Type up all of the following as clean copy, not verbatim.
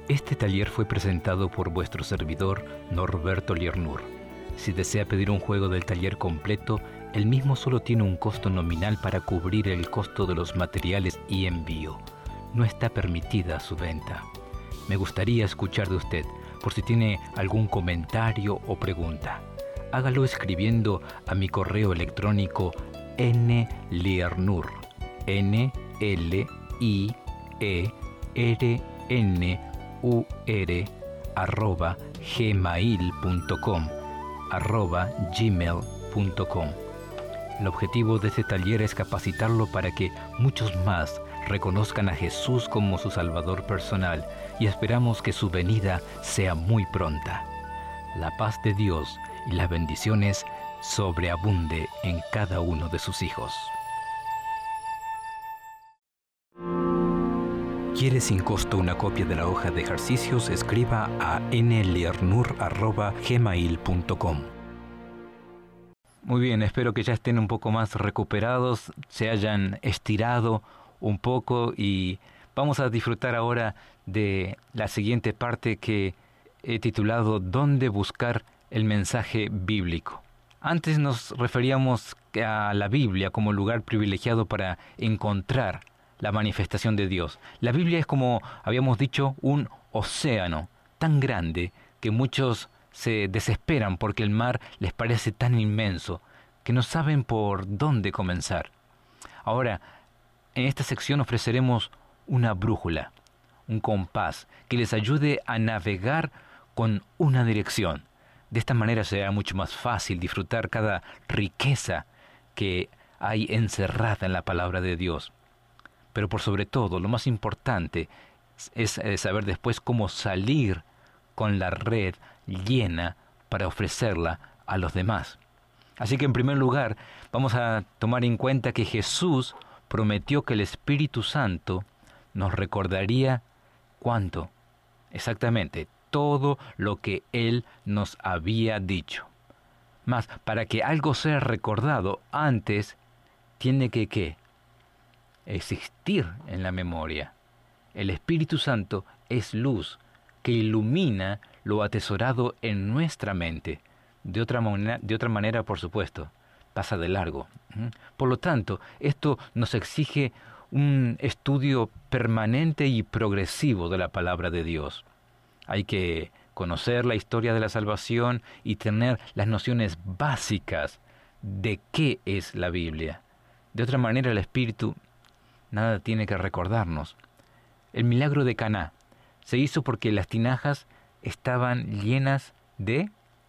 Este taller fue presentado por vuestro servidor Norberto Liernur. Si desea pedir un juego del taller completo, el mismo solo tiene un costo nominal para cubrir el costo de los materiales y envío. No está permitida su venta. Me gustaría escuchar de usted, por si tiene algún comentario o pregunta. Hágalo escribiendo a mi correo electrónico nliernur, @gmail.com. El objetivo de este taller es capacitarlo para que muchos más reconozcan a Jesús como su Salvador personal, y esperamos que su venida sea muy pronta. La paz de Dios y las bendiciones sobreabunde en cada uno de sus hijos. ¿Quiere sin costo una copia de la hoja de ejercicios? Escriba a nliernur@gmail.com. Muy bien, espero que ya estén un poco más recuperados, se hayan estirado un poco, y vamos a disfrutar ahora de la siguiente parte que he titulado ¿Dónde buscar el mensaje bíblico? Antes nos referíamos a la Biblia como lugar privilegiado para encontrar la manifestación de Dios. La Biblia es, como habíamos dicho, un océano tan grande que muchos se desesperan porque el mar les parece tan inmenso que no saben por dónde comenzar. Ahora, en esta sección ofreceremos una brújula, un compás que les ayude a navegar con una dirección. De esta manera será mucho más fácil disfrutar cada riqueza que hay encerrada en la palabra de Dios. Pero por sobre todo, lo más importante es saber después cómo salir con la red llena para ofrecerla a los demás. Así que en primer lugar, vamos a tomar en cuenta que Jesús prometió que el Espíritu Santo nos recordaría ¿cuánto? Exactamente, todo lo que Él nos había dicho. Mas, para que algo sea recordado, antes tiene que, ¿qué? Existir en la memoria. El Espíritu Santo es luz que ilumina lo atesorado en nuestra mente. De otra manera, por supuesto, pasa de largo. Por lo tanto, esto nos exige un estudio permanente y progresivo de la palabra de Dios. Hay que conocer la historia de la salvación y tener las nociones básicas de qué es la Biblia. De otra manera, el Espíritu nada tiene que recordarnos. El milagro de Caná se hizo porque las tinajas estaban llenas de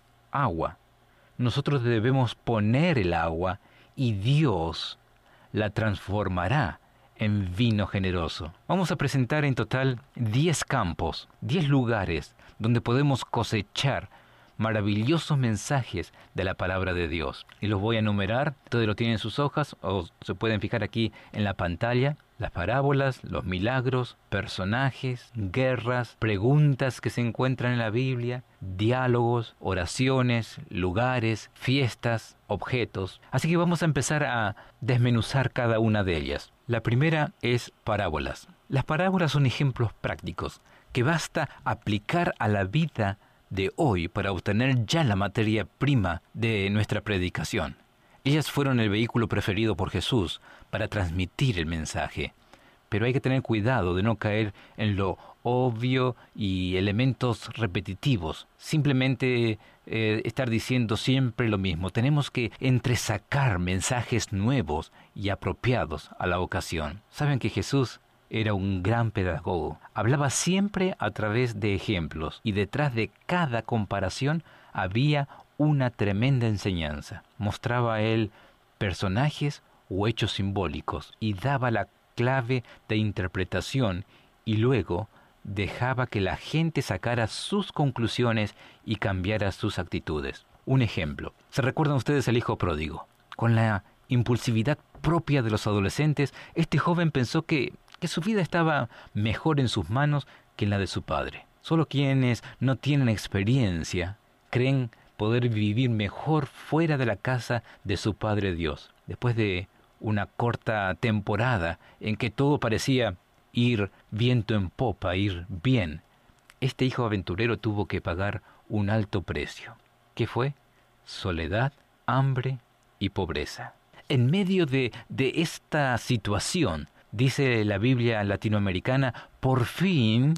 agua. Nosotros debemos poner el agua y Dios la transformará en vino generoso. Vamos a presentar en total 10 campos, 10 lugares donde podemos cosechar maravillosos mensajes de la palabra de Dios. Y los voy a enumerar, ustedes lo tienen en sus hojas o se pueden fijar aquí en la pantalla. Las parábolas, los milagros, personajes, guerras, preguntas que se encuentran en la Biblia, diálogos, oraciones, lugares, fiestas, objetos. Así que vamos a empezar a desmenuzar cada una de ellas. La primera es parábolas. Las parábolas son ejemplos prácticos que basta aplicar a la vida de hoy para obtener ya la materia prima de nuestra predicación. Ellas fueron el vehículo preferido por Jesús para transmitir el mensaje. Pero hay que tener cuidado de no caer en lo obvio y elementos repetitivos. Simplemente estar diciendo siempre lo mismo. Tenemos que entresacar mensajes nuevos y apropiados a la ocasión. Saben que Jesús era un gran pedagogo. Hablaba siempre a través de ejemplos y detrás de cada comparación había una tremenda enseñanza. Mostraba a él personajes o hechos simbólicos y daba la clave de interpretación y luego dejaba que la gente sacara sus conclusiones y cambiara sus actitudes. Un ejemplo. ¿Se recuerdan ustedes el hijo pródigo? Con la impulsividad propia de los adolescentes, este joven pensó que su vida estaba mejor en sus manos que en la de su padre. Solo quienes no tienen experiencia creen poder vivir mejor fuera de la casa de su Padre Dios. Después de una corta temporada en que todo parecía ir viento en popa, ir bien, este hijo aventurero tuvo que pagar un alto precio. ¿Qué fue? Soledad, hambre y pobreza. En medio de esta situación, dice la Biblia latinoamericana, por fin,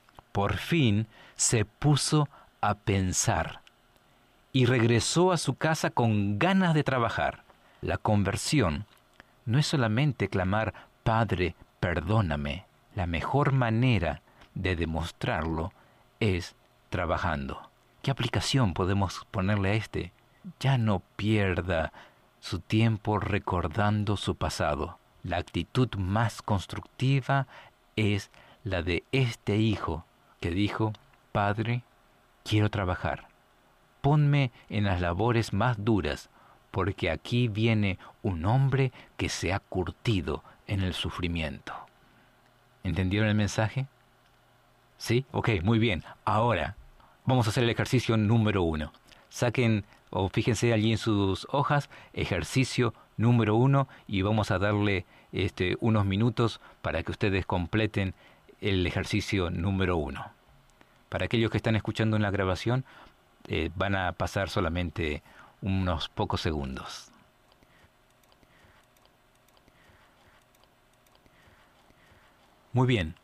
se puso a pensar y regresó a su casa con ganas de trabajar. La conversión no es solamente clamar, Padre, perdóname. La mejor manera de demostrarlo es trabajando. ¿Qué aplicación podemos ponerle a este? Ya no pierda su tiempo recordando su pasado. La actitud más constructiva es la de este hijo que dijo, Padre, quiero trabajar. Ponme en las labores más duras, porque aquí viene un hombre que se ha curtido en el sufrimiento. ¿Entendieron el mensaje? ¿Sí? Ok, muy bien. Ahora, vamos a hacer el ejercicio número 1. Saquen o fíjense allí en sus hojas, ejercicio número 1, y vamos a darle unos minutos para que ustedes completen el ejercicio número 1. Para aquellos que están escuchando en la grabación, van a pasar solamente unos pocos segundos. Muy bien.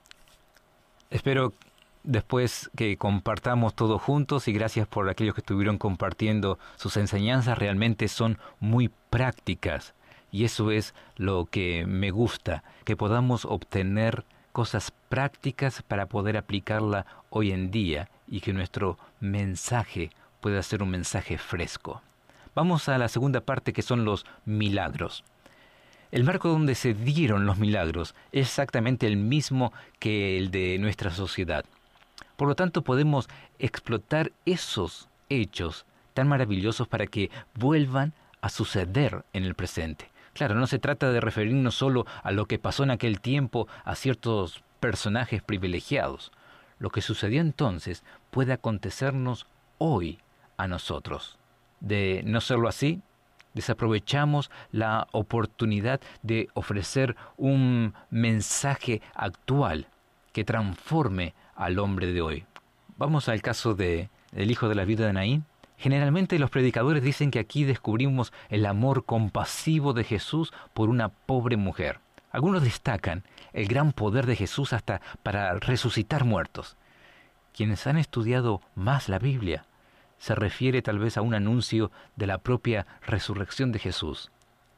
Espero después que compartamos todos juntos, y gracias por aquellos que estuvieron compartiendo sus enseñanzas. Realmente son muy prácticas y eso es lo que me gusta, que podamos obtener cosas prácticas para poder aplicarla hoy en día y que nuestro mensaje pueda ser un mensaje fresco. Vamos a la segunda parte, que son los milagros. El marco donde se dieron los milagros es exactamente el mismo que el de nuestra sociedad. Por lo tanto, podemos explotar esos hechos tan maravillosos para que vuelvan a suceder en el presente. Claro, no se trata de referirnos solo a lo que pasó en aquel tiempo, a ciertos personajes privilegiados. Lo que sucedió entonces puede acontecernos hoy a nosotros. De no serlo así, desaprovechamos la oportunidad de ofrecer un mensaje actual que transforme al hombre de hoy. Vamos al caso del hijo de la viuda de Naín. Generalmente los predicadores dicen que aquí descubrimos el amor compasivo de Jesús por una pobre mujer. Algunos destacan el gran poder de Jesús hasta para resucitar muertos. Quienes han estudiado más la Biblia se refiere tal vez a un anuncio de la propia resurrección de Jesús.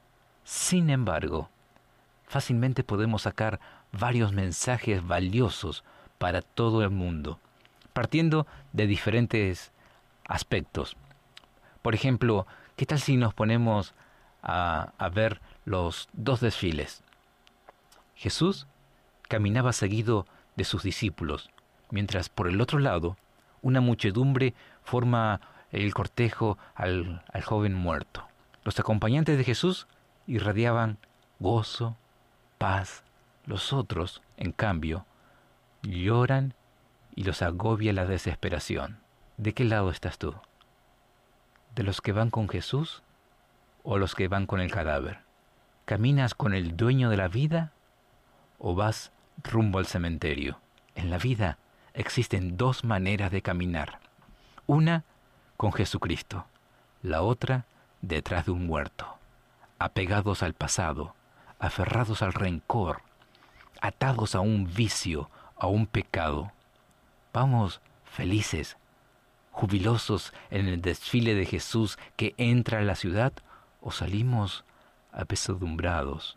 Sin embargo, fácilmente podemos sacar varios mensajes valiosos para todo el mundo, partiendo de diferentes aspectos. Por ejemplo, ¿qué tal si nos ponemos a ver los dos desfiles? Jesús caminaba seguido de sus discípulos, mientras por el otro lado, una muchedumbre forma el cortejo al joven muerto. Los acompañantes de Jesús irradiaban gozo, paz. Los otros, en cambio, lloran y los agobia la desesperación. ¿De qué lado estás tú? ¿De los que van con Jesús o los que van con el cadáver? ¿Caminas con el dueño de la vida o vas rumbo al cementerio? En la vida existen dos maneras de caminar. Una con Jesucristo, la otra detrás de un muerto, apegados al pasado, aferrados al rencor, atados a un vicio, a un pecado. Vamos felices, jubilosos en el desfile de Jesús que entra a la ciudad, o salimos apesadumbrados,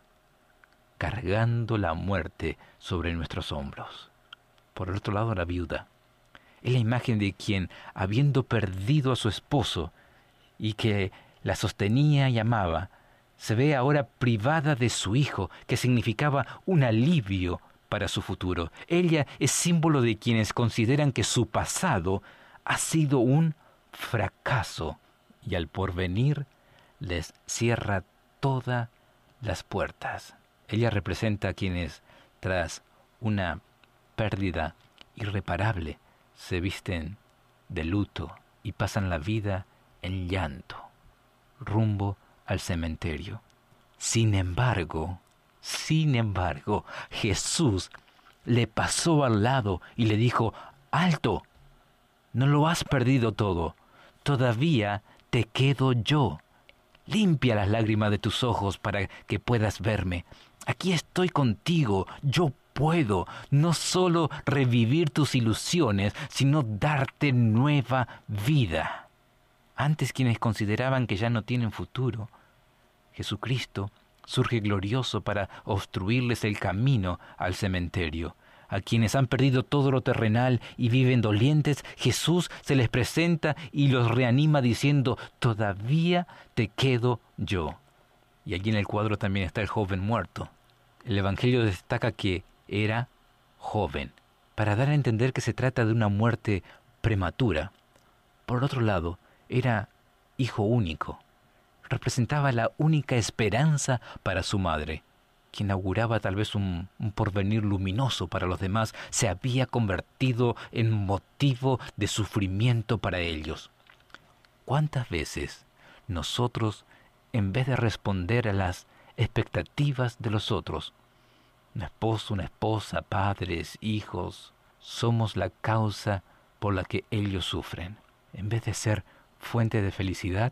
cargando la muerte sobre nuestros hombros. Por el otro lado, la viuda es la imagen de quien, habiendo perdido a su esposo y que la sostenía y amaba, se ve ahora privada de su hijo, que significaba un alivio para su futuro. Ella es símbolo de quienes consideran que su pasado ha sido un fracaso y al porvenir les cierra todas las puertas. Ella representa a quienes, tras una pérdida irreparable, se visten de luto y pasan la vida en llanto, rumbo al cementerio. Sin embargo, Jesús le pasó al lado y le dijo, ¡Alto! No lo has perdido todo. Todavía te quedo yo. Limpia las lágrimas de tus ojos para que puedas verme. Aquí estoy contigo. Yo puedo no solo revivir tus ilusiones, sino darte nueva vida. Antes, quienes consideraban que ya no tienen futuro, Jesucristo surge glorioso para obstruirles el camino al cementerio. A quienes han perdido todo lo terrenal y viven dolientes, Jesús se les presenta y los reanima diciendo: todavía te quedo yo. Y allí en el cuadro también está el joven muerto. El Evangelio destaca que era joven, para dar a entender que se trata de una muerte prematura. Por otro lado, era hijo único. Representaba la única esperanza para su madre, quien auguraba tal vez un porvenir luminoso para los demás. Se había convertido en motivo de sufrimiento para ellos. ¿Cuántas veces nosotros, en vez de responder a las expectativas de los otros, un esposo, una esposa, padres, hijos, somos la causa por la que ellos sufren? En vez de ser fuente de felicidad,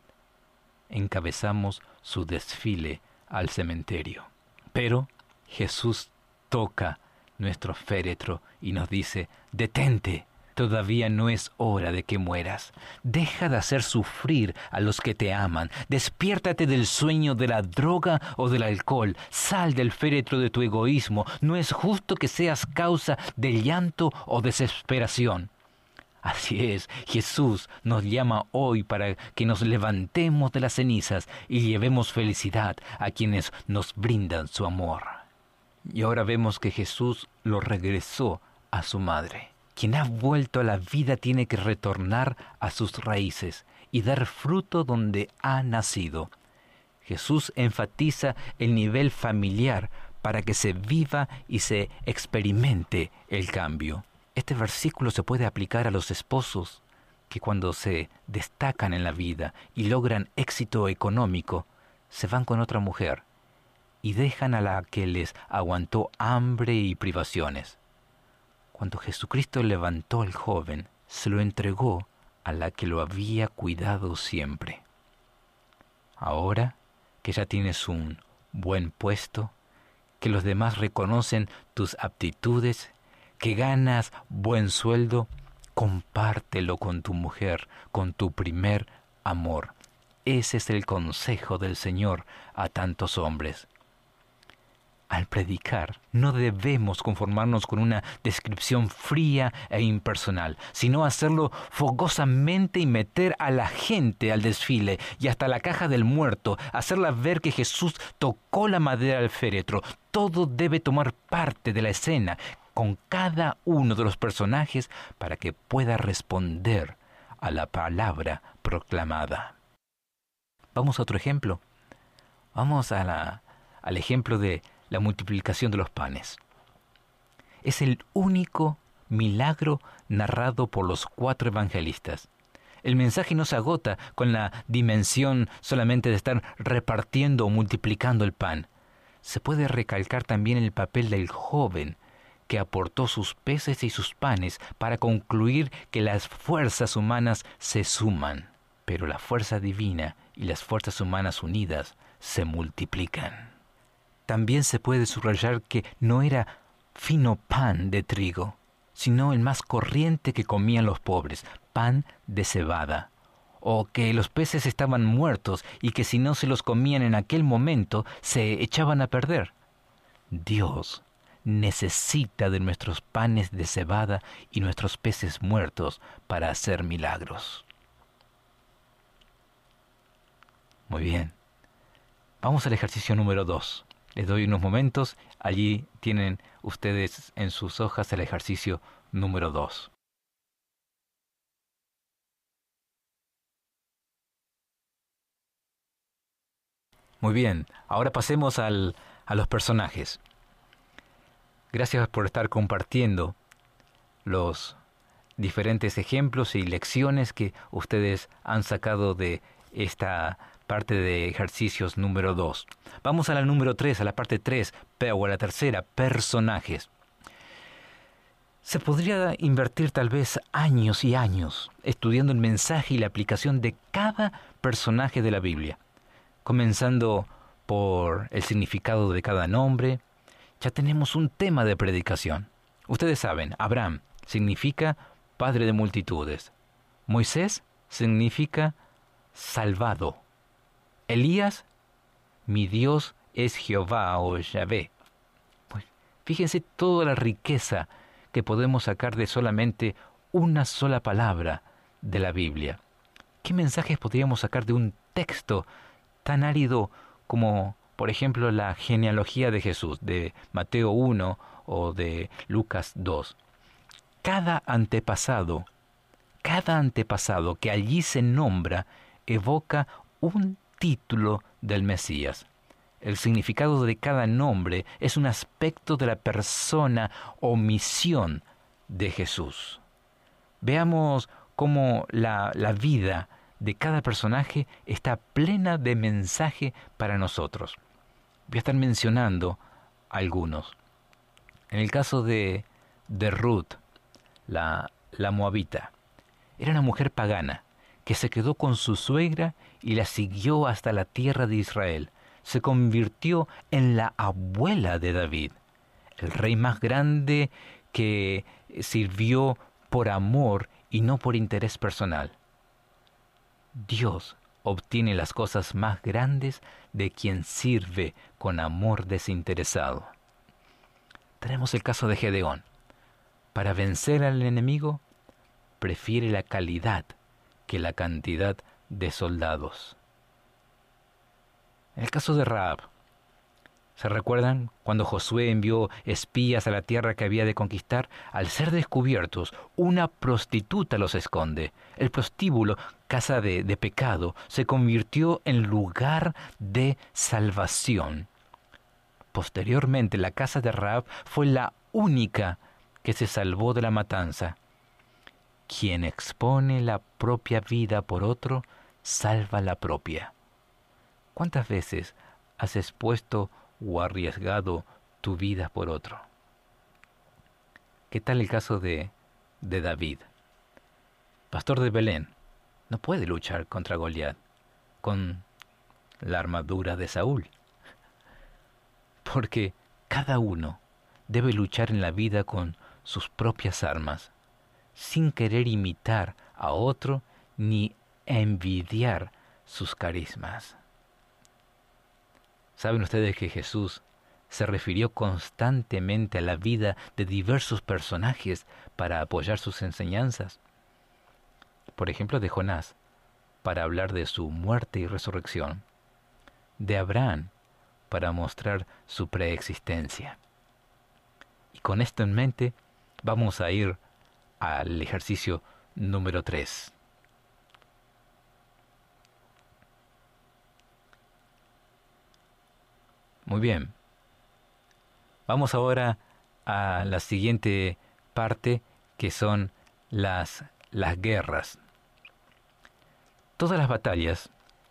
encabezamos su desfile al cementerio. Pero Jesús toca nuestro féretro y nos dice: detente, todavía no es hora de que mueras. Deja de hacer sufrir a los que te aman. Despiértate del sueño de la droga o del alcohol. Sal del féretro de tu egoísmo. No es justo que seas causa de llanto o desesperación. Así es, Jesús nos llama hoy para que nos levantemos de las cenizas y llevemos felicidad a quienes nos brindan su amor. Y ahora vemos que Jesús lo regresó a su madre. Quien ha vuelto a la vida tiene que retornar a sus raíces y dar fruto donde ha nacido. Jesús enfatiza el nivel familiar para que se viva y se experimente el cambio. Este versículo se puede aplicar a los esposos que cuando se destacan en la vida y logran éxito económico, se van con otra mujer y dejan a la que les aguantó hambre y privaciones. Cuando Jesucristo levantó al joven, se lo entregó a la que lo había cuidado siempre. Ahora que ya tienes un buen puesto, que los demás reconocen tus aptitudes, que ganas buen sueldo, compártelo con tu mujer, con tu primer amor. Ese es el consejo del Señor a tantos hombres. Al predicar, no debemos conformarnos con una descripción fría e impersonal, sino hacerlo fogosamente y meter a la gente al desfile y hasta la caja del muerto, hacerla ver que Jesús tocó la madera del féretro. Todo debe tomar parte de la escena con cada uno de los personajes para que pueda responder a la palabra proclamada. Vamos a otro ejemplo. Vamos al ejemplo de la multiplicación de los panes. Es el único milagro narrado por los 4 evangelistas. El mensaje no se agota con la dimensión solamente de estar repartiendo o multiplicando el pan. Se puede recalcar también el papel del joven que aportó sus peces y sus panes para concluir que las fuerzas humanas se suman, pero la fuerza divina y las fuerzas humanas unidas se multiplican. También se puede subrayar que no era fino pan de trigo, sino el más corriente que comían los pobres, pan de cebada, o que los peces estaban muertos y que si no se los comían en aquel momento se echaban a perder. Dios necesita de nuestros panes de cebada y nuestros peces muertos para hacer milagros. Muy bien. Vamos al ejercicio número 2. Les doy unos momentos. Allí tienen ustedes en sus hojas el ejercicio número 2. Muy bien. Ahora pasemos a los personajes. Gracias por estar compartiendo los diferentes ejemplos y lecciones que ustedes han sacado de esta parte de ejercicios número 2. Vamos a la número 3, a la parte 3, o a la tercera, personajes. Se podría invertir tal vez años y años estudiando el mensaje y la aplicación de cada personaje de la Biblia, comenzando por el significado de cada nombre. Ya tenemos un tema de predicación. Ustedes saben, Abraham significa padre de multitudes. Moisés significa salvado. Elías, mi Dios es Jehová o Yahvé. Pues fíjense toda la riqueza que podemos sacar de solamente una sola palabra de la Biblia. ¿Qué mensajes podríamos sacar de un texto tan árido como, por ejemplo, la genealogía de Jesús, de Mateo 1 o de Lucas 2? Cada antepasado que allí se nombra, evoca un título del Mesías. El significado de cada nombre es un aspecto de la persona o misión de Jesús. Veamos cómo la vida de cada personaje está plena de mensaje para nosotros. Voy a estar mencionando algunos. En el caso de Ruth, la moabita, era una mujer pagana que se quedó con su suegra y la siguió hasta la tierra de Israel. Se convirtió en la abuela de David, el rey más grande que sirvió por amor y no por interés personal. Dios obtiene las cosas más grandes de quien sirve con amor desinteresado. Tenemos el caso de Gedeón. Para vencer al enemigo, prefiere la calidad que la cantidad de soldados. En el caso de Rahab, ¿se recuerdan cuando Josué envió espías a la tierra que había de conquistar? Al ser descubiertos, una prostituta los esconde. El prostíbulo, casa de pecado, se convirtió en lugar de salvación. Posteriormente, la casa de Rahab fue la única que se salvó de la matanza. Quien expone la propia vida por otro, salva la propia. ¿Cuántas veces has expuesto o arriesgado tu vida por otro? ¿Qué tal el caso de David? Pastor de Belén, no puede luchar contra Goliat con la armadura de Saúl, porque cada uno debe luchar en la vida con sus propias armas, sin querer imitar a otro ni envidiar sus carismas. ¿Saben ustedes que Jesús se refirió constantemente a la vida de diversos personajes para apoyar sus enseñanzas? Por ejemplo, de Jonás, para hablar de su muerte y resurrección; de Abraham, para mostrar su preexistencia. Y con esto en mente, vamos a ir al ejercicio número 3. Muy bien. Vamos ahora a la siguiente parte, que son las guerras. Todas las batallas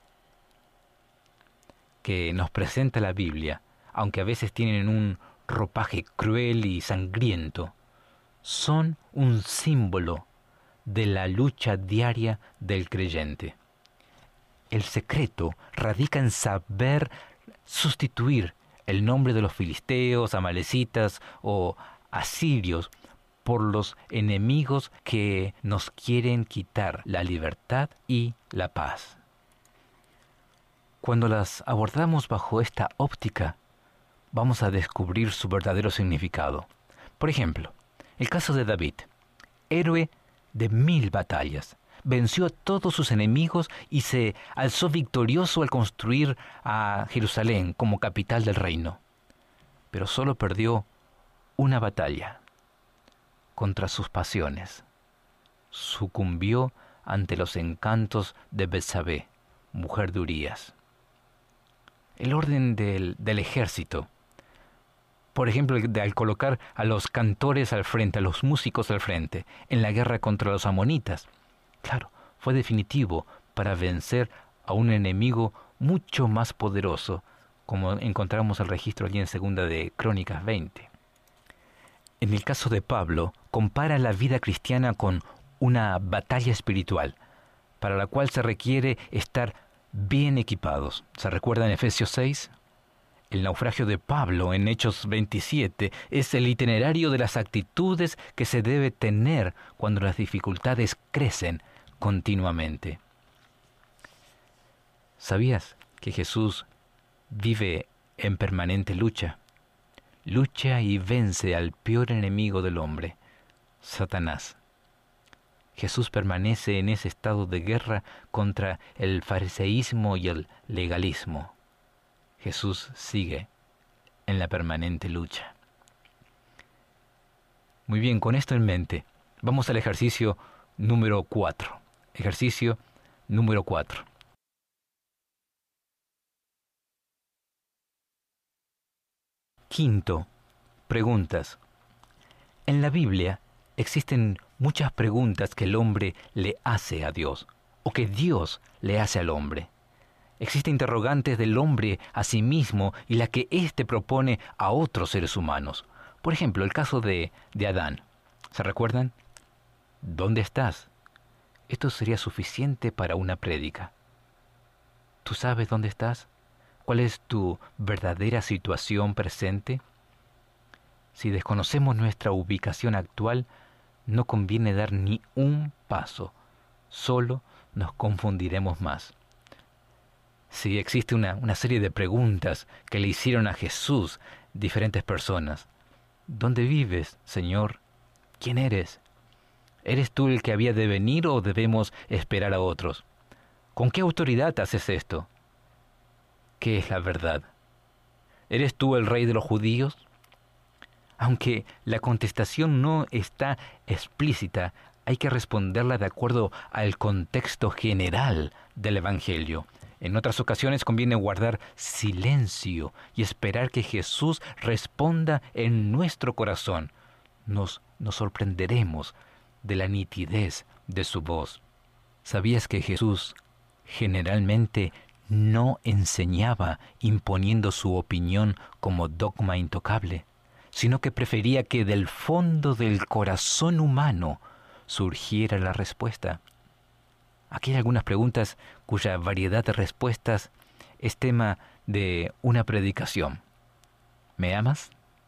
que nos presenta la Biblia, aunque a veces tienen un ropaje cruel y sangriento, son un símbolo de la lucha diaria del creyente. El secreto radica en saber sustituir el nombre de los filisteos, amalecitas o asirios por los enemigos que nos quieren quitar la libertad y la paz. Cuando las abordamos bajo esta óptica, vamos a descubrir su verdadero significado. Por ejemplo, el caso de David, héroe de 1000 batallas, venció a todos sus enemigos y se alzó victorioso al construir a Jerusalén como capital del reino. Pero solo perdió una batalla contra sus pasiones. Sucumbió ante los encantos de Betsabé, mujer de Urías. El orden del ejército, por ejemplo, al colocar a los cantores al frente, a los músicos al frente, en la guerra contra los amonitas, claro, fue definitivo para vencer a un enemigo mucho más poderoso, como encontramos el registro allí en 2 de Crónicas 20. En el caso de Pablo, compara la vida cristiana con una batalla espiritual, para la cual se requiere estar bien equipados. ¿Se recuerda en Efesios 6? El naufragio de Pablo en Hechos 27 es el itinerario de las actitudes que se debe tener cuando las dificultades crecen continuamente. ¿Sabías que Jesús vive en permanente lucha? Lucha y vence al peor enemigo del hombre, Satanás. Jesús permanece en ese estado de guerra contra el fariseísmo y el legalismo. Jesús sigue en la permanente lucha. Muy bien, con esto en mente, vamos al ejercicio número 4. Ejercicio número 4. Quinto, preguntas. En la Biblia existen muchas preguntas que el hombre le hace a Dios, o que Dios le hace al hombre. Existen interrogantes del hombre a sí mismo y la que éste propone a otros seres humanos. Por ejemplo, el caso de Adán. ¿Se recuerdan? ¿Dónde estás? Esto sería suficiente para una prédica. ¿Tú sabes dónde estás? ¿Cuál es tu verdadera situación presente? Si desconocemos nuestra ubicación actual, no conviene dar ni un paso. Solo nos confundiremos más. Sí, existe una serie de preguntas que le hicieron a Jesús diferentes personas. ¿Dónde vives, Señor? ¿Quién eres? ¿Eres tú el que había de venir o debemos esperar a otros? ¿Con qué autoridad haces esto? ¿Qué es la verdad? ¿Eres tú el rey de los judíos? Aunque la contestación no está explícita, hay que responderla de acuerdo al contexto general del Evangelio. En otras ocasiones conviene guardar silencio y esperar que Jesús responda en nuestro corazón. Nos sorprenderemos de la nitidez de su voz. ¿Sabías que Jesús generalmente no enseñaba imponiendo su opinión como dogma intocable, sino que prefería que del fondo del corazón humano surgiera la respuesta? Aquí hay algunas preguntas cuya variedad de respuestas es tema de una predicación. ¿Me amas?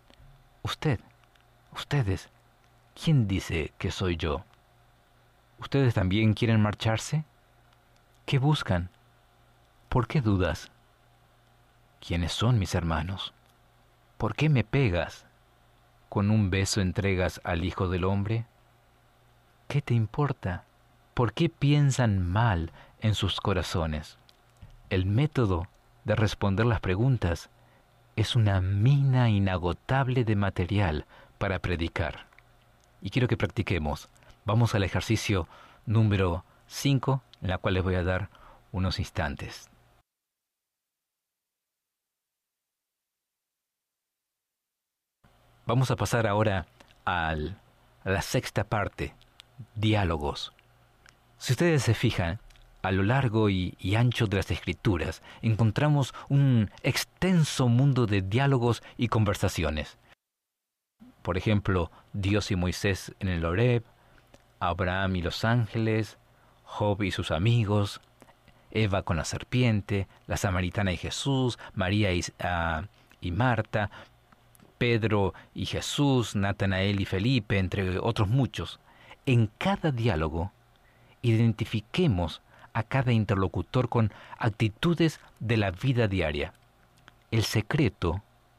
Ustedes, ¿quién dice que soy yo? ¿Ustedes también quieren marcharse? ¿Qué buscan? ¿Por qué dudas? ¿Quiénes son mis hermanos? ¿Por qué me pegas? ¿Con un beso entregas al Hijo del Hombre? ¿Qué te importa? ¿Por qué piensan mal en sus corazones? El método de responder las preguntas es una mina inagotable de material para predicar. Y quiero que practiquemos. Vamos al ejercicio número 5, en la cual les voy a dar unos instantes. Vamos a pasar ahora a la sexta parte, diálogos. Si ustedes se fijan, a lo largo y ancho de las Escrituras, encontramos un extenso mundo de diálogos y conversaciones. Por ejemplo, Dios y Moisés en el Horeb, Abraham y los ángeles, Job y sus amigos, Eva con la serpiente, la samaritana y Jesús, María y Marta, Pedro y Jesús, Natanael y Felipe, entre otros muchos. En cada diálogo, identifiquemos a cada interlocutor con actitudes de la vida diaria. El secreto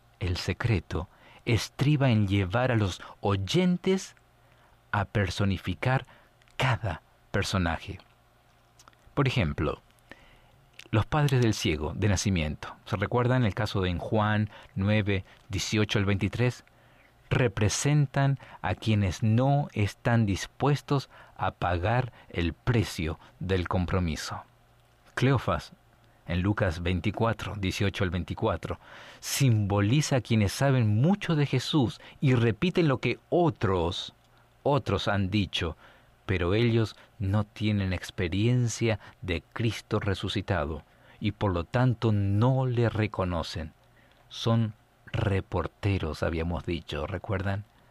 estriba en llevar a los oyentes a personificar cada personaje. Por ejemplo, los padres del ciego de nacimiento. ¿Se recuerdan el caso de en Juan 9, 18 al 23? Representan a quienes no están dispuestos a pagar el precio del compromiso. Cleofas, en Lucas 24, 18 al 24, simboliza a quienes saben mucho de Jesús y repiten lo que otros han dicho, pero ellos no tienen experiencia de Cristo resucitado y por lo tanto no le reconocen. Son reporteros, habíamos dicho, ¿recuerdan?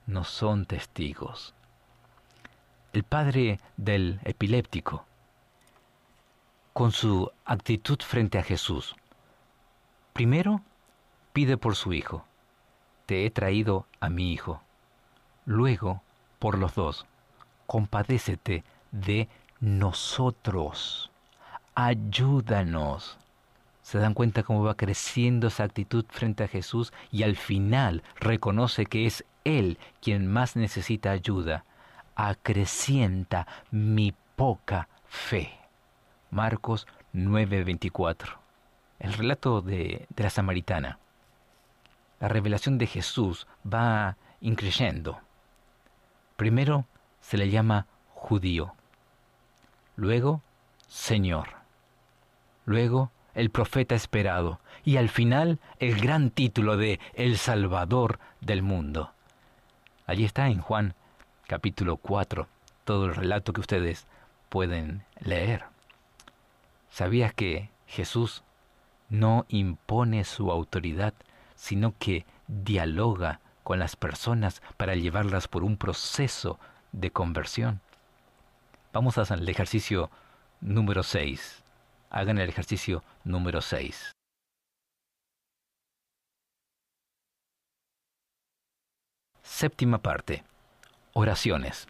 no son testigos. El padre del epiléptico, con su actitud frente a Jesús, primero pide por su hijo, te he traído a mi hijo. Luego, por los dos, compadécete de nosotros, ayúdanos. ¿Se dan cuenta cómo va creciendo esa actitud frente a Jesús? Y al final reconoce que es Él quien más necesita ayuda. Acrecienta mi poca fe. Marcos 9:24. El relato de la samaritana. La revelación de Jesús va increyendo. Primero se le llama judío. Luego, Señor. Luego, el profeta esperado. Y al final, el gran título de El Salvador del mundo. Allí está en Juan capítulo 4, todo el relato que ustedes pueden leer. ¿Sabías que Jesús no impone su autoridad, sino que dialoga con las personas para llevarlas por un proceso de conversión? Vamos al ejercicio número 6. Hagan el ejercicio número 6. Séptima parte. Oraciones.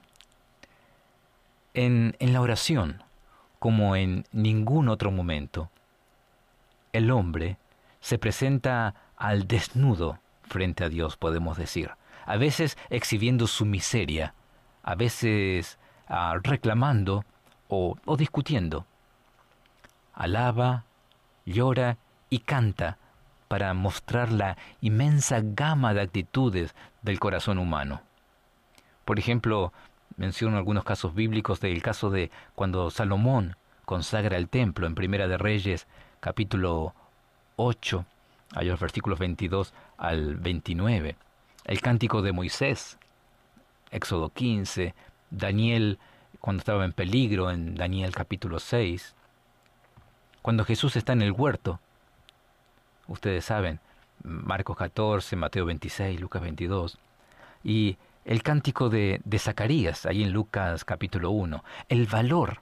En la oración, como en ningún otro momento, el hombre se presenta al desnudo frente a Dios, podemos decir. A veces exhibiendo su miseria, a veces reclamando o discutiendo. Alaba, llora y canta para mostrar la inmensa gama de actitudes del corazón humano. Por ejemplo, menciono algunos casos bíblicos del caso de cuando Salomón consagra el templo en Primera de Reyes, capítulo 8, hay los versículos 22 al 29. El cántico de Moisés, Éxodo 15, Daniel cuando estaba en peligro en Daniel capítulo 6. Cuando Jesús está en el huerto, ustedes saben, Marcos 14, Mateo 26, Lucas 22, y el cántico de Zacarías, ahí en Lucas capítulo 1. El valor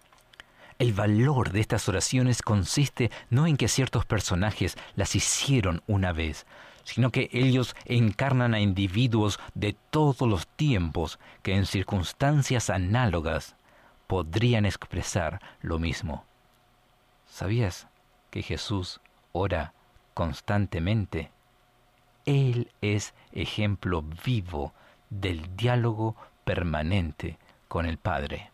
de estas oraciones consiste no en que ciertos personajes las hicieron una vez, sino que ellos encarnan a individuos de todos los tiempos que en circunstancias análogas podrían expresar lo mismo. ¿Sabías que Jesús ora constantemente? Él es ejemplo vivo del diálogo permanente con el Padre.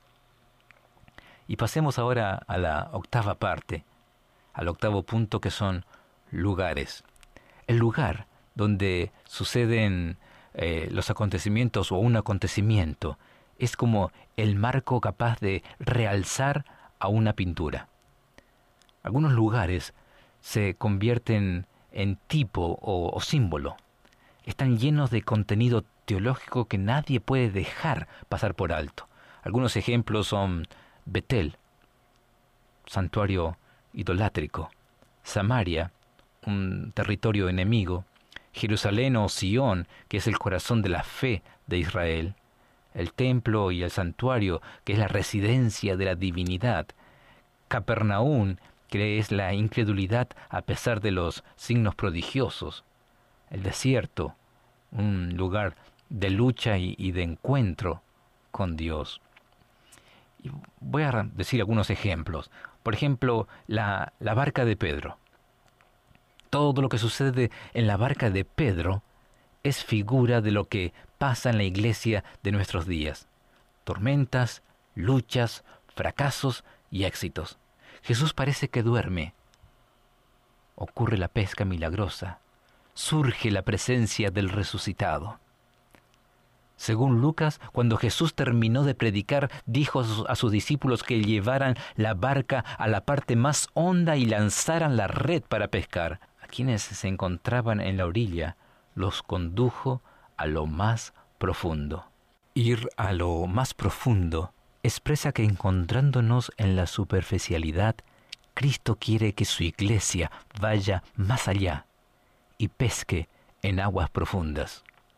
Y pasemos ahora a la octava parte, al octavo punto, que son lugares. El lugar donde suceden los acontecimientos o un acontecimiento es como el marco capaz de realzar a una pintura. Algunos lugares se convierten en tipo o símbolo. Están llenos de contenido teológico que nadie puede dejar pasar por alto. Algunos ejemplos son Betel, santuario idolátrico; Samaria, un territorio enemigo; Jerusalén o Sión, que es el corazón de la fe de Israel; el templo y el santuario, que es la residencia de la divinidad; Capernaum, que es la incredulidad a pesar de los signos prodigiosos; el desierto, un lugar de lucha y de encuentro con Dios. Y voy a decir algunos ejemplos. Por ejemplo, la barca de Pedro. Todo lo que sucede en la barca de Pedro es figura de lo que pasa en la iglesia de nuestros días. Tormentas, luchas, fracasos y éxitos. Jesús parece que duerme. Ocurre la pesca milagrosa. Surge la presencia del resucitado. Según Lucas, cuando Jesús terminó de predicar, dijo a sus discípulos que llevaran la barca a la parte más honda y lanzaran la red para pescar. A quienes se encontraban en la orilla, los condujo a lo más profundo. Ir a lo más profundo expresa que, encontrándonos en la superficialidad, Cristo quiere que su iglesia vaya más allá y pesque en aguas profundas.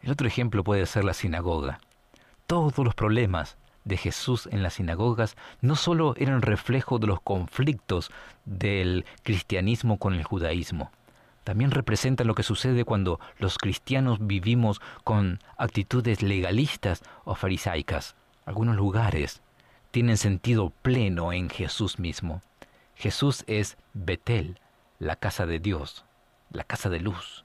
El otro ejemplo puede ser la sinagoga. Todos los problemas de Jesús en las sinagogas no solo eran reflejo de los conflictos del cristianismo con el judaísmo, también representan lo que sucede cuando los cristianos vivimos con actitudes legalistas o farisaicas. Algunos lugares tienen sentido pleno en Jesús mismo. Jesús es Betel, la casa de Dios, la casa de luz.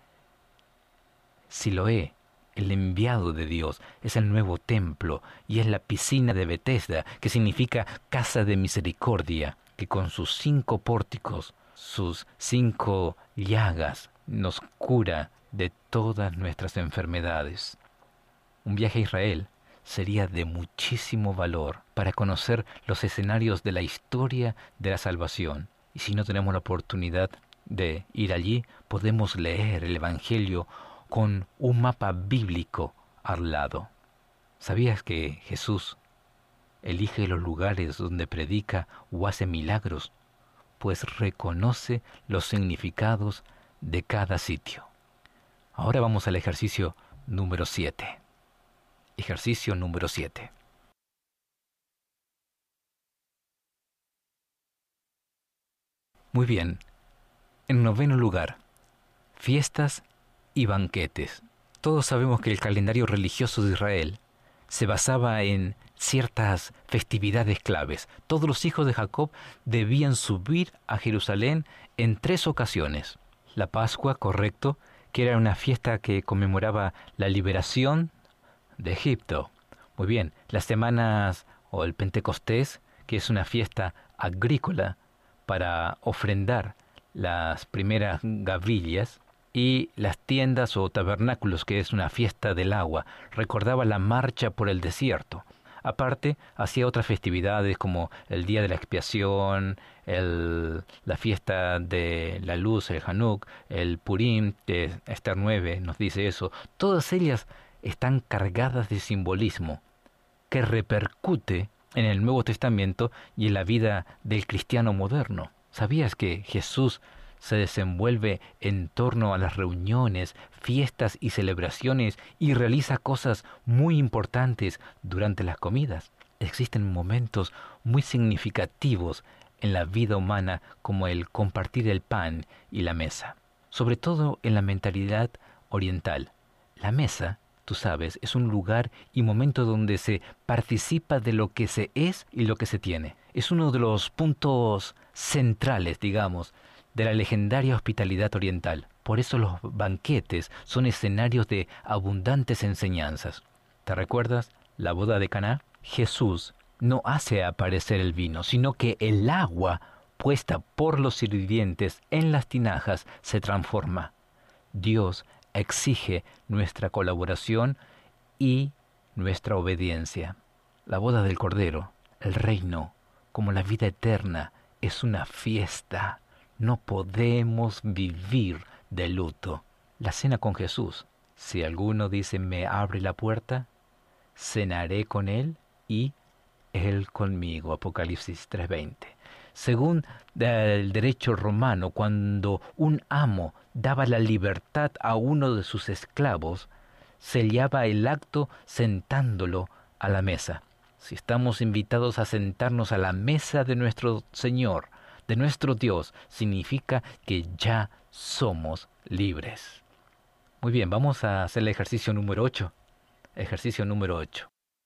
Siloé, el enviado de Dios, es el nuevo templo y es la piscina de Betesda, que significa casa de misericordia, que con sus 5 pórticos, sus 5 llagas, nos cura de todas nuestras enfermedades. Un viaje a Israel sería de muchísimo valor para conocer los escenarios de la historia de la salvación. Y si no tenemos la oportunidad de ir allí, podemos leer el Evangelio con un mapa bíblico al lado. ¿Sabías que Jesús elige los lugares donde predica o hace milagros? Pues reconoce los significados de cada sitio. Ahora vamos al ejercicio número 7. Ejercicio número 7. Muy bien. En 9º lugar, fiestas y banquetes. Todos sabemos que el calendario religioso de Israel se basaba en ciertas festividades claves. Todos los hijos de Jacob debían subir a Jerusalén en 3 ocasiones. La Pascua, correcto, que era una fiesta que conmemoraba la liberación de Egipto. Muy bien, las semanas o el Pentecostés, que es una fiesta agrícola para ofrendar las primeras gavillas, y las tiendas o tabernáculos, que es una fiesta del agua, recordaba la marcha por el desierto. Aparte, hacía otras festividades como el Día de la Expiación, la fiesta de la luz, el Hanuk, el Purim, que Esther 9 nos dice eso. Todas ellas están cargadas de simbolismo que repercute en el Nuevo Testamento y en la vida del cristiano moderno. ¿Sabías que Jesús se desenvuelve en torno a las reuniones, fiestas y celebraciones y realiza cosas muy importantes durante las comidas? Existen momentos muy significativos en la vida humana como el compartir el pan y la mesa, sobre todo en la mentalidad oriental. La mesa, tú sabes, es un lugar y momento donde se participa de lo que se es y lo que se tiene. Es uno de los puntos centrales, digamos, de la legendaria hospitalidad oriental. Por eso los banquetes son escenarios de abundantes enseñanzas. ¿Te recuerdas la boda de Caná? Jesús no hace aparecer el vino, sino que el agua puesta por los sirvientes en las tinajas se transforma. Dios exige nuestra colaboración y nuestra obediencia. La boda del Cordero, el reino, como la vida eterna, es una fiesta. No podemos vivir de luto. La cena con Jesús. Si alguno dice, me abre la puerta, cenaré con él y él conmigo. Apocalipsis 3:20. Según el derecho romano, cuando un amo daba la libertad a uno de sus esclavos, sellaba el acto sentándolo a la mesa. Si estamos invitados a sentarnos a la mesa de nuestro Señor, de nuestro Dios, significa que ya somos libres. Muy bien, vamos a hacer el ejercicio número 8. Ejercicio número 8.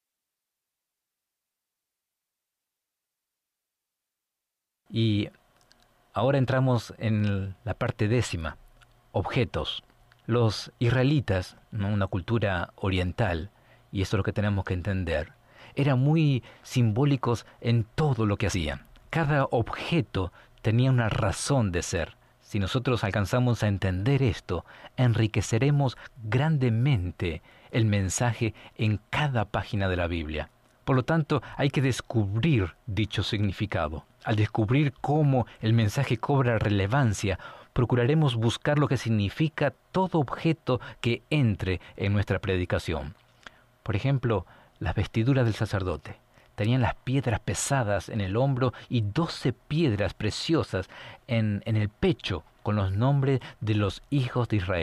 Y ahora entramos en la parte 10ª, objetos. Los israelitas, ¿no?, una cultura oriental, y eso es lo que tenemos que entender, eran muy simbólicos en todo lo que hacían. Cada objeto tenía una razón de ser. Si nosotros alcanzamos a entender esto, enriqueceremos grandemente el mensaje en cada página de la Biblia. Por lo tanto, hay que descubrir dicho significado. Al descubrir cómo el mensaje cobra relevancia, procuraremos buscar lo que significa todo objeto que entre en nuestra predicación. Por ejemplo, las vestiduras del sacerdote. Tenían las piedras pesadas en el hombro y 12 piedras preciosas en el pecho con los nombres de los hijos de Israel.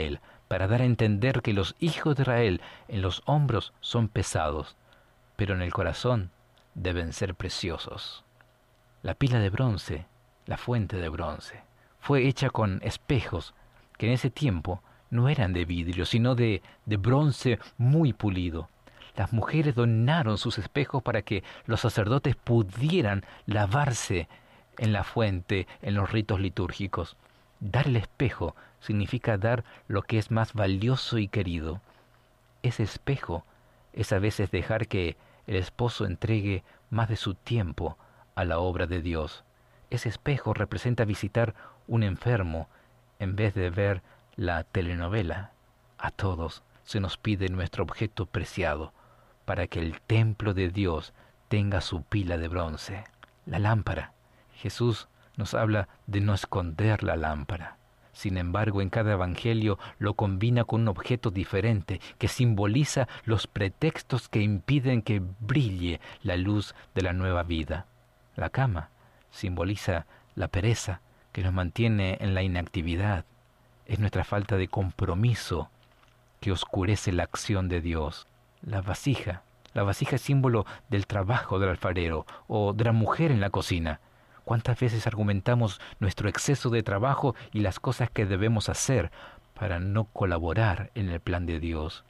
para dar a entender que los hijos de Israel en los hombros son pesados, pero en el corazón deben ser preciosos. La pila de bronce, la fuente de bronce, fue hecha con espejos que en ese tiempo no eran de vidrio, sino de bronce muy pulido. Las mujeres donaron sus espejos para que los sacerdotes pudieran lavarse en la fuente en los ritos litúrgicos. Dar el espejo significa dar lo que es más valioso y querido. Ese espejo es a veces dejar que el esposo entregue más de su tiempo a la obra de Dios. Ese espejo representa visitar un enfermo en vez de ver la telenovela. A todos se nos pide nuestro objeto preciado para que el templo de Dios tenga su pila de bronce. La lámpara. Jesús nos habla de no esconder la lámpara. Sin embargo, en cada evangelio lo combina con un objeto diferente que simboliza los pretextos que impiden que brille la luz de la nueva vida. La cama simboliza la pereza que nos mantiene en la inactividad. Es nuestra falta de compromiso que oscurece la acción de Dios. La vasija es símbolo del trabajo del alfarero o de la mujer en la cocina. ¿Cuántas veces argumentamos nuestro exceso de trabajo y las cosas que debemos hacer para no colaborar en el plan de Dios?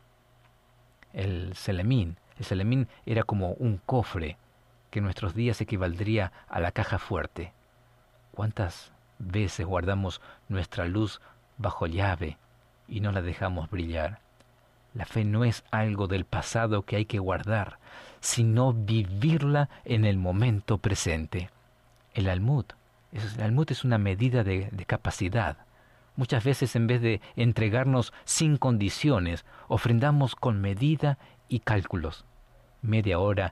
El selemín era como un cofre que en nuestros días equivaldría a la caja fuerte. ¿Cuántas veces guardamos nuestra luz bajo llave y no la dejamos brillar? La fe no es algo del pasado que hay que guardar, sino vivirla en el momento presente. El almud es una medida de capacidad. Muchas veces, en vez de entregarnos sin condiciones, ofrendamos con medida y cálculos. Media hora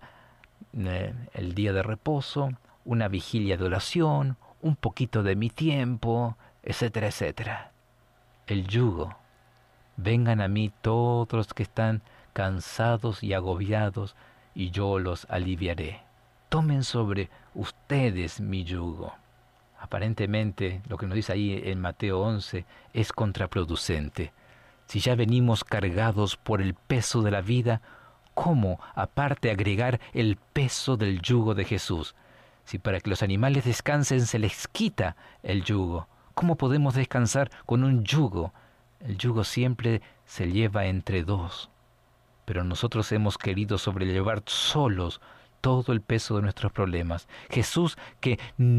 el día de reposo, una vigilia de oración, un poquito de mi tiempo, etcétera, etcétera. El yugo. Vengan a mí todos los que están cansados y agobiados, y yo los aliviaré. Tomen sobre ustedes mi yugo. Aparentemente, lo que nos dice ahí en Mateo 11 es contraproducente. Si ya venimos cargados por el peso de la vida, ¿cómo aparte agregar el peso del yugo de Jesús? Si para que los animales descansen se les quita el yugo, ¿cómo podemos descansar con un yugo? El yugo siempre se lleva entre dos, pero nosotros hemos querido sobrellevar solos todo el peso de nuestros problemas. Jesús, que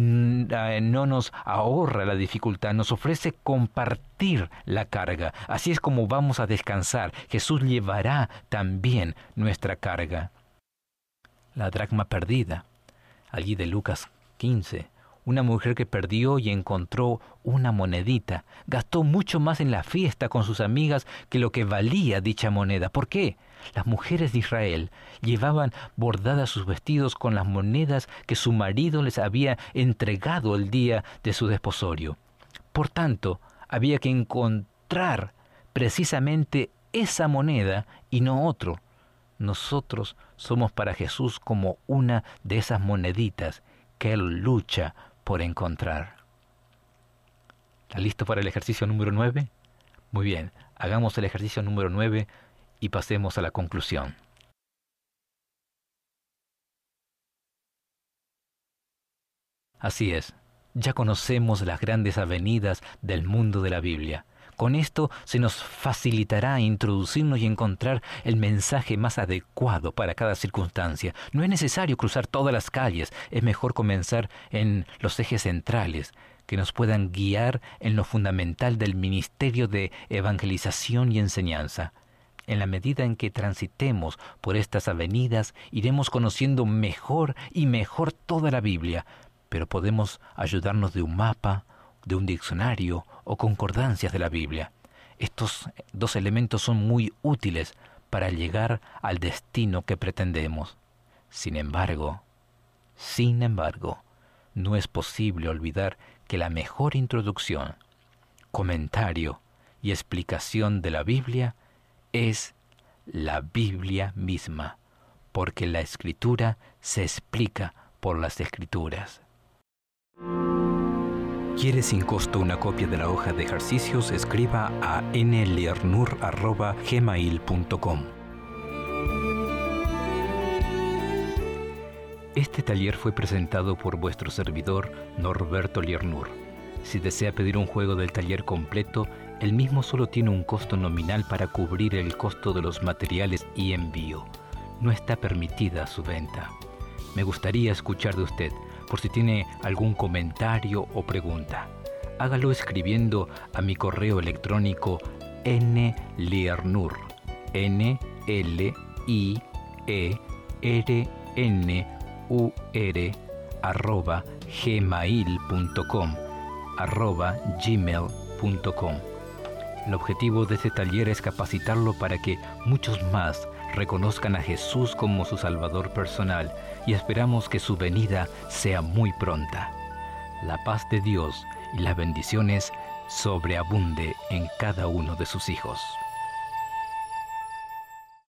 no nos ahorra la dificultad, nos ofrece compartir la carga. Así es como vamos a descansar. Jesús llevará también nuestra carga. La dracma perdida, allí de Lucas 15. Una mujer que perdió y encontró una monedita. Gastó mucho más en la fiesta con sus amigas que lo que valía dicha moneda. ¿Por qué? Las mujeres de Israel llevaban bordadas sus vestidos con las monedas que su marido les había entregado el día de su desposorio. Por tanto, había que encontrar precisamente esa moneda y no otro. Nosotros somos para Jesús como una de esas moneditas que Él lucha por encontrar. ¿Está listo para el ejercicio número 9? Muy bien, hagamos el ejercicio número 9 y pasemos a la conclusión. Así es, ya conocemos las grandes avenidas del mundo de la Biblia. Con esto se nos facilitará introducirnos y encontrar el mensaje más adecuado para cada circunstancia. No es necesario cruzar todas las calles, es mejor comenzar en los ejes centrales, que nos puedan guiar en lo fundamental del ministerio de evangelización y enseñanza. En la medida en que transitemos por estas avenidas, iremos conociendo mejor y mejor toda la Biblia, pero podemos ayudarnos de un mapa, de un diccionario o concordancias de la Biblia. Estos dos elementos son muy útiles para llegar al destino que pretendemos. Sin embargo, no es posible olvidar que la mejor introducción, comentario y explicación de la Biblia es la Biblia misma, porque la Escritura se explica por las Escrituras. ¿Quiere sin costo una copia de la hoja de ejercicios? Escriba a nliernur@gmail.com. Este taller fue presentado por vuestro servidor Norberto Liernur. Si desea pedir un juego del taller completo, el mismo solo tiene un costo nominal para cubrir el costo de los materiales y envío. No está permitida su venta. Me gustaría escuchar de usted, por si tiene algún comentario o pregunta. Hágalo escribiendo a mi correo electrónico nliernur, @gmail.com. El objetivo de este taller es capacitarlo para que muchos más reconozcan a Jesús como su Salvador personal, y esperamos que su venida sea muy pronta. La paz de Dios y las bendiciones sobreabunde en cada uno de sus hijos.